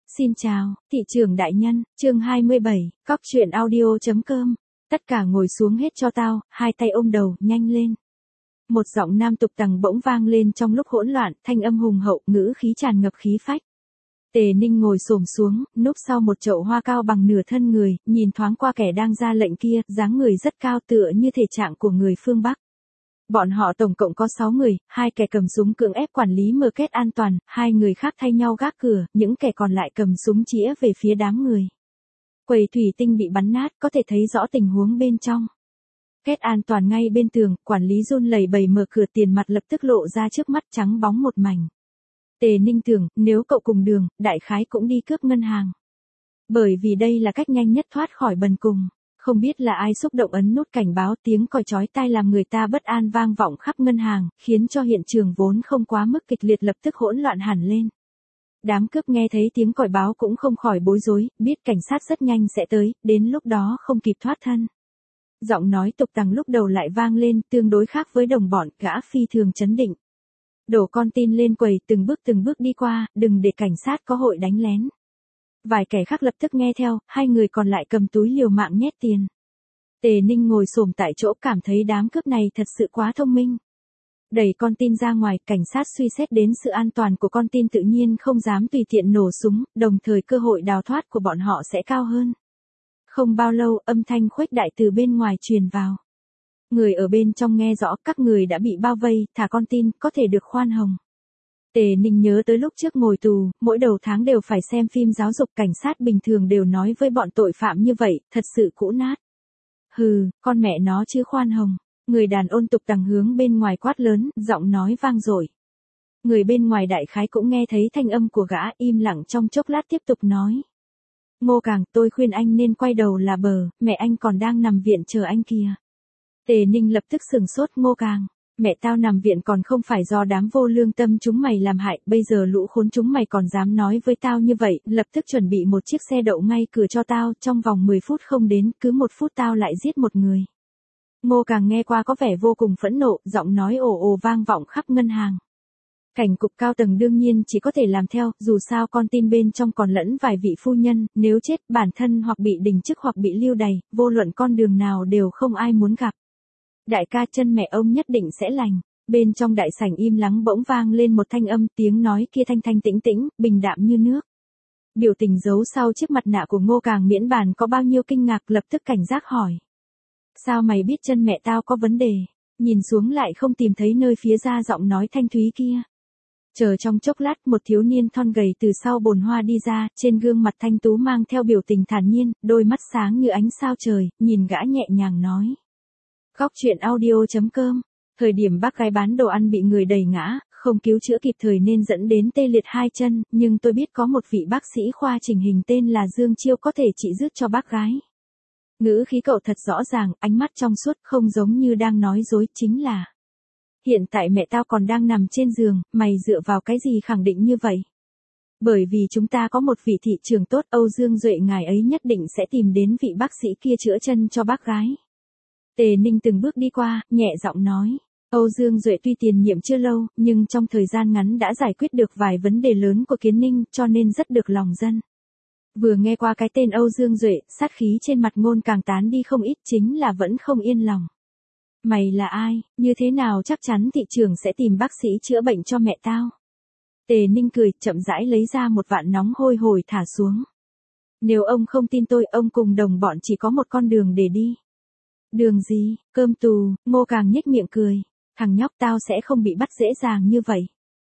Xin chào, thị trưởng đại nhân, chương 27, cóc truyện audio.com. Tất cả ngồi xuống hết cho tao, hai tay ôm đầu, nhanh lên. Một giọng nam tục tằng bỗng vang lên trong lúc hỗn loạn, thanh âm hùng hậu, ngữ khí tràn ngập khí phách. Tề Ninh ngồi xổm xuống, núp sau một chậu hoa cao bằng nửa thân người, nhìn thoáng qua kẻ đang ra lệnh kia, dáng người rất cao tựa như thể trạng của người phương Bắc. Bọn họ tổng cộng có 6 người, hai kẻ cầm súng cưỡng ép quản lý mờ kết an toàn, hai người khác thay nhau gác cửa, những kẻ còn lại cầm súng chĩa về phía đám người. Quầy thủy tinh bị bắn nát, có thể thấy rõ tình huống bên trong. Kết an toàn ngay bên tường, quản lý run lẩy bẩy mở cửa, tiền mặt lập tức lộ ra trước mắt trắng bóng một mảnh. Tề Ninh tưởng, nếu cậu cùng đường, đại khái cũng đi cướp ngân hàng. Bởi vì đây là cách nhanh nhất thoát khỏi bần cùng. Không biết là ai xúc động ấn nút cảnh báo, tiếng còi chói tai làm người ta bất an vang vọng khắp ngân hàng, khiến cho hiện trường vốn không quá mức kịch liệt lập tức hỗn loạn hẳn lên. Đám cướp nghe thấy tiếng còi báo cũng không khỏi bối rối, biết cảnh sát rất nhanh sẽ tới, đến lúc đó không kịp thoát thân. Giọng nói tục tằng lúc đầu lại vang lên, tương đối khác với đồng bọn, gã phi thường trấn định. Đổ con tin lên quầy, từng bước đi qua, đừng để cảnh sát có hội đánh lén. Vài kẻ khác lập tức nghe theo, hai người còn lại cầm túi liều mạng nhét tiền. Tề Ninh ngồi xổm tại chỗ, cảm thấy đám cướp này thật sự quá thông minh. Đẩy con tin ra ngoài, cảnh sát suy xét đến sự an toàn của con tin tự nhiên không dám tùy tiện nổ súng, đồng thời cơ hội đào thoát của bọn họ sẽ cao hơn. Không bao lâu, âm thanh khuếch đại từ bên ngoài truyền vào. Người ở bên trong nghe rõ, các người đã bị bao vây, thả con tin, có thể được khoan hồng. Tề Ninh nhớ tới lúc trước ngồi tù, mỗi đầu tháng đều phải xem phim giáo dục, cảnh sát bình thường đều nói với bọn tội phạm như vậy, thật sự cũ nát. Hừ, con mẹ nó chứ khoan hồng. Người đàn ông tục tằng hướng bên ngoài quát lớn, giọng nói vang dội. Người bên ngoài đại khái cũng nghe thấy thanh âm của gã, im lặng trong chốc lát tiếp tục nói. Ngô Càng, tôi khuyên anh nên quay đầu là bờ, mẹ anh còn đang nằm viện chờ anh kìa. Tề Ninh lập tức sửng sốt. Ngô Càng, mẹ tao nằm viện còn không phải do đám vô lương tâm chúng mày làm hại, bây giờ lũ khốn chúng mày còn dám nói với tao như vậy, lập tức chuẩn bị một chiếc xe đậu ngay cửa cho tao, trong vòng 10 phút không đến, cứ 1 phút tao lại giết một người. Ngô Càng nghe qua có vẻ vô cùng phẫn nộ, giọng nói ồ ồ vang vọng khắp ngân hàng. Cảnh cục cao tầng đương nhiên chỉ có thể làm theo, dù sao con tin bên trong còn lẫn vài vị phu nhân, nếu chết bản thân hoặc bị đình chức hoặc bị lưu đày, vô luận con đường nào đều không ai muốn gặp. Đại ca, chân mẹ ông nhất định sẽ lành. Bên trong đại sảnh im lắng bỗng vang lên một thanh âm, tiếng nói kia thanh thanh tĩnh tĩnh, bình đạm như nước. Biểu tình giấu sau chiếc mặt nạ của Ngô Càng miễn bàn có bao nhiêu kinh ngạc, lập tức cảnh giác hỏi. Sao mày biết chân mẹ tao có vấn đề? Nhìn xuống lại không tìm thấy nơi phía ra giọng nói thanh thúy kia. Chờ trong chốc lát, một thiếu niên thon gầy từ sau bồn hoa đi ra, trên gương mặt thanh tú mang theo biểu tình thản nhiên, đôi mắt sáng như ánh sao trời, nhìn gã nhẹ nhàng nói. Cóc truyện audio.com. Thời điểm bác gái bán đồ ăn bị người đẩy ngã, không cứu chữa kịp thời nên dẫn đến tê liệt 2 chân, nhưng tôi biết có một vị bác sĩ khoa chỉnh hình tên là Dương Chiêu có thể trị dứt cho bác gái. Ngữ khí cậu thật rõ ràng, ánh mắt trong suốt, không giống như đang nói dối, chính là. Hiện tại mẹ tao còn đang nằm trên giường, mày dựa vào cái gì khẳng định như vậy? Bởi vì chúng ta có một vị thị trưởng tốt, Âu Dương Duệ, ngài ấy nhất định sẽ tìm đến vị bác sĩ kia chữa chân cho bác gái. Tề Ninh từng bước đi qua, nhẹ giọng nói. Âu Dương Duệ tuy tiền nhiệm chưa lâu, nhưng trong thời gian ngắn đã giải quyết được vài vấn đề lớn của Kiến Ninh, cho nên rất được lòng dân. Vừa nghe qua cái tên Âu Dương Duệ, sát khí trên mặt Ngôn Càng tán đi không ít, chính là vẫn không yên lòng. Mày là ai, như thế nào chắc chắn thị trưởng sẽ tìm bác sĩ chữa bệnh cho mẹ tao? Tề Ninh cười, chậm rãi lấy ra một vạn nóng hôi hổi thả xuống. Nếu ông không tin tôi, ông cùng đồng bọn chỉ có một con đường để đi. Đường gì, cơm tù? Ngô Càng nhếch miệng cười. Thằng nhóc, tao sẽ không bị bắt dễ dàng như vậy.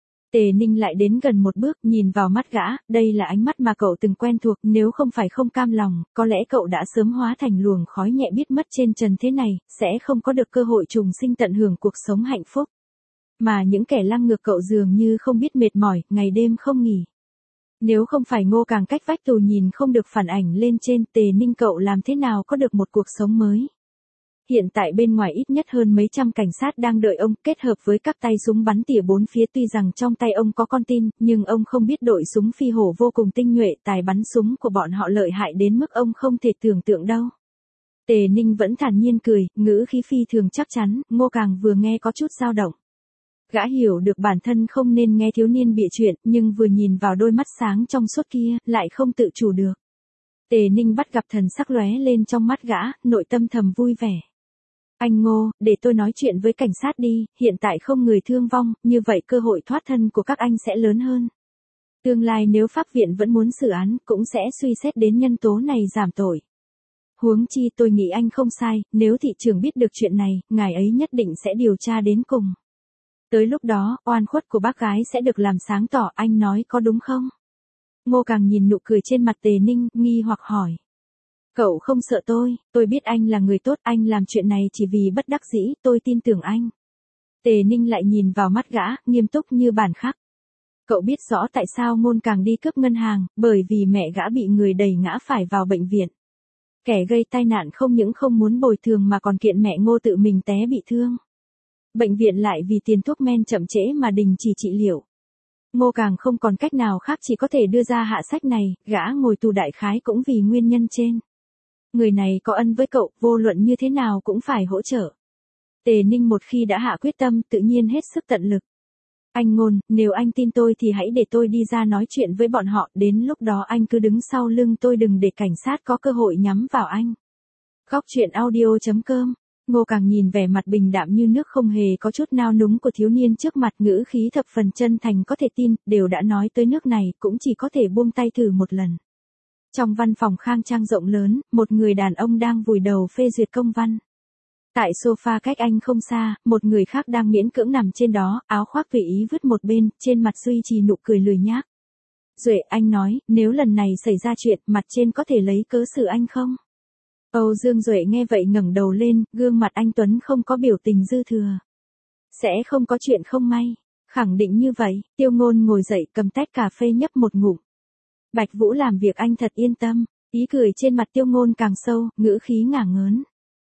Tề Ninh lại đến gần một bước, nhìn vào mắt gã, đây là ánh mắt mà cậu từng quen thuộc, nếu không phải không cam lòng, có lẽ cậu đã sớm hóa thành luồng khói nhẹ biết mất trên trần thế này, sẽ không có được cơ hội trùng sinh tận hưởng cuộc sống hạnh phúc. Mà những kẻ lăng ngược cậu dường như không biết mệt mỏi, ngày đêm không nghỉ. Nếu không phải Ngô Càng cách vách tù nhìn không được phản ảnh lên trên, Tề Ninh cậu làm thế nào có được một cuộc sống mới? Hiện tại bên ngoài ít nhất hơn mấy trăm cảnh sát đang đợi ông, kết hợp với các tay súng bắn tỉa bốn phía, tuy rằng trong tay ông có con tin, nhưng ông không biết đội súng phi hổ vô cùng tinh nhuệ, tài bắn súng của bọn họ lợi hại đến mức ông không thể tưởng tượng đâu. Tề Ninh vẫn thản nhiên cười, ngữ khí phi thường chắc chắn, Ngô Càng vừa nghe có chút dao động. Gã hiểu được bản thân không nên nghe thiếu niên bịa chuyện, nhưng vừa nhìn vào đôi mắt sáng trong suốt kia, lại không tự chủ được. Tề Ninh bắt gặp thần sắc lóe lên trong mắt gã, nội tâm thầm vui vẻ. Anh Ngô, để tôi nói chuyện với cảnh sát đi, hiện tại không người thương vong, như vậy cơ hội thoát thân của các anh sẽ lớn hơn. Tương lai nếu pháp viện vẫn muốn xử án, cũng sẽ suy xét đến nhân tố này giảm tội. Huống chi tôi nghĩ anh không sai, nếu thị trưởng biết được chuyện này, ngài ấy nhất định sẽ điều tra đến cùng. Tới lúc đó, oan khuất của bác gái sẽ được làm sáng tỏ, anh nói có đúng không? Ngô Càng nhìn nụ cười trên mặt Tề Ninh, nghi hoặc hỏi. Cậu không sợ tôi biết anh là người tốt, anh làm chuyện này chỉ vì bất đắc dĩ, tôi tin tưởng anh. Tề Ninh lại nhìn vào mắt gã, nghiêm túc như bản khắc. Cậu biết rõ tại sao Ngôn Càng đi cướp ngân hàng, bởi vì mẹ gã bị người đẩy ngã phải vào bệnh viện. Kẻ gây tai nạn không những không muốn bồi thường mà còn kiện mẹ Ngô tự mình té bị thương. Bệnh viện lại vì tiền thuốc men chậm trễ mà đình chỉ trị liệu. Ngô Càng không còn cách nào khác, chỉ có thể đưa ra hạ sách này, gã ngồi tù đại khái cũng vì nguyên nhân trên. Người này có ân với cậu, vô luận như thế nào cũng phải hỗ trợ. Tề Ninh một khi đã hạ quyết tâm, tự nhiên hết sức tận lực. Anh Ngôn, nếu anh tin tôi thì hãy để tôi đi ra nói chuyện với bọn họ, đến lúc đó anh cứ đứng sau lưng tôi, đừng để cảnh sát có cơ hội nhắm vào anh. Góc truyện audio.com. Ngô Càng nhìn vẻ mặt bình đạm như nước, không hề có chút nao núng của thiếu niên trước mặt, ngữ khí thập phần chân thành có thể tin, đều đã nói tới nước này, cũng chỉ có thể buông tay thử một lần. Trong văn phòng khang trang rộng lớn, một người đàn ông đang vùi đầu phê duyệt công văn. Tại sofa cách anh không xa, một người khác đang miễn cưỡng nằm trên đó, áo khoác tùy ý vứt một bên, trên mặt duy trì nụ cười lười nhác. Duệ, anh nói, nếu lần này xảy ra chuyện, mặt trên có thể lấy cớ xử anh không? Âu Dương Duệ nghe vậy ngẩng đầu lên, gương mặt anh tuấn không có biểu tình dư thừa. Sẽ không có chuyện không may. Khẳng định như vậy, Tiêu Ngôn ngồi dậy cầm tách cà phê nhấp một ngụm. Bạch Vũ làm việc anh thật yên tâm, ý cười trên mặt Tiêu Ngôn càng sâu, ngữ khí ngả ngớn.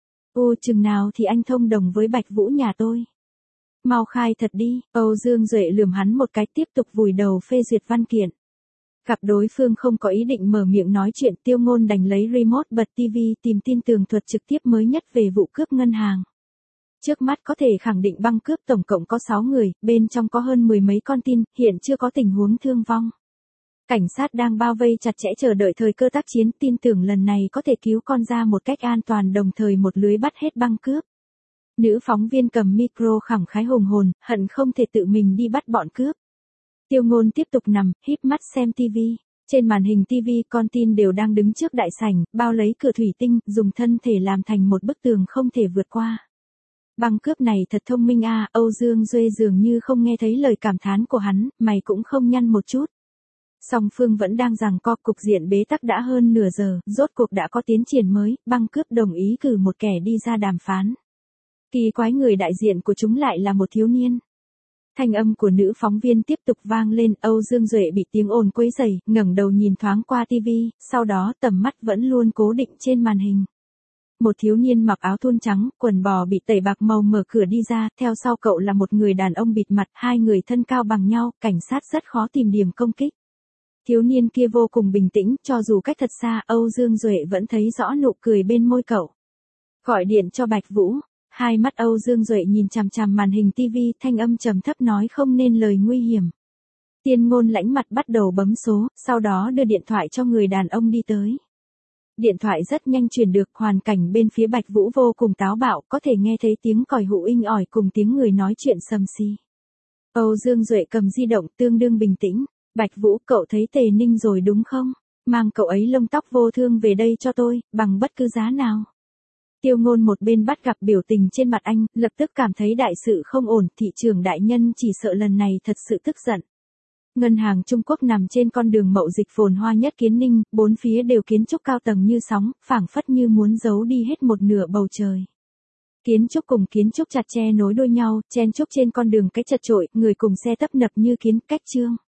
Chừng nào thì anh thông đồng với Bạch Vũ nhà tôi. Mau khai thật đi, Âu Dương Duệ lườm hắn một cái, tiếp tục vùi đầu phê duyệt văn kiện. Gặp đối phương không có ý định mở miệng nói chuyện, Tiêu Ngôn đành lấy remote bật TV tìm tin tường thuật trực tiếp mới nhất về vụ cướp ngân hàng. Trước mắt có thể khẳng định băng cướp tổng cộng có 6 người, bên trong có hơn 10 mấy con tin, hiện chưa có tình huống thương vong. Cảnh sát đang bao vây chặt chẽ chờ đợi thời cơ tác chiến, tin tưởng lần này có thể cứu con ra một cách an toàn, đồng thời một lưới bắt hết băng cướp. Nữ phóng viên cầm micro khẳng khái hùng hồn, hận không thể tự mình đi bắt bọn cướp. Tiêu Ngôn tiếp tục nằm, híp mắt xem TV. Trên màn hình TV, con tin đều đang đứng trước đại sảnh, bao lấy cửa thủy tinh, dùng thân thể làm thành một bức tường không thể vượt qua. Băng cướp này thật thông minh a. Âu Dương Duệ dường như không nghe thấy lời cảm thán của hắn, mày cũng không nhăn một chút. Song phương vẫn đang giằng co, cục diện bế tắc đã hơn nửa giờ, rốt cuộc đã có tiến triển mới, băng cướp đồng ý cử một kẻ đi ra đàm phán. Kỳ quái, người đại diện của chúng lại là một thiếu niên. Thanh âm của nữ phóng viên tiếp tục vang lên, Âu Dương Duệ bị tiếng ồn quấy rầy, ngẩng đầu nhìn thoáng qua TV, sau đó tầm mắt vẫn luôn cố định trên màn hình. Một thiếu niên mặc áo thun trắng, quần bò bị tẩy bạc màu mở cửa đi ra, theo sau cậu là một người đàn ông bịt mặt, hai người thân cao bằng nhau, cảnh sát rất khó tìm điểm công kích. Thiếu niên kia vô cùng bình tĩnh, cho dù cách thật xa, Âu Dương Duệ vẫn thấy rõ nụ cười bên môi cậu. Gọi điện cho Bạch Vũ. Hai mắt Âu Dương Duệ nhìn chằm chằm màn hình TV, thanh âm trầm thấp nói không nên lời nguy hiểm. Tiên Ngôn lãnh mặt bắt đầu bấm số, sau đó đưa điện thoại cho người đàn ông đi tới. Điện thoại rất nhanh truyền được, hoàn cảnh bên phía Bạch Vũ vô cùng táo bạo, có thể nghe thấy tiếng còi hụ inh ỏi cùng tiếng người nói chuyện sầm xì. Âu Dương Duệ cầm di động tương đương bình tĩnh. Bạch Vũ, cậu thấy Tề Ninh rồi đúng không? Mang cậu ấy lông tóc vô thương về đây cho tôi, bằng bất cứ giá nào. Tiêu Ngôn một bên bắt gặp biểu tình trên mặt anh, lập tức cảm thấy đại sự không ổn, thị trưởng đại nhân chỉ sợ lần này thật sự tức giận. Ngân hàng Trung Quốc nằm trên con đường mậu dịch phồn hoa nhất Kiến Ninh, bốn phía đều kiến trúc cao tầng như sóng, phảng phất như muốn giấu đi hết một nửa bầu trời. Kiến trúc cùng kiến trúc chặt che nối đuôi nhau, chen chúc trên con đường cách chật chội, người cùng xe tấp nập như kiến cách trương.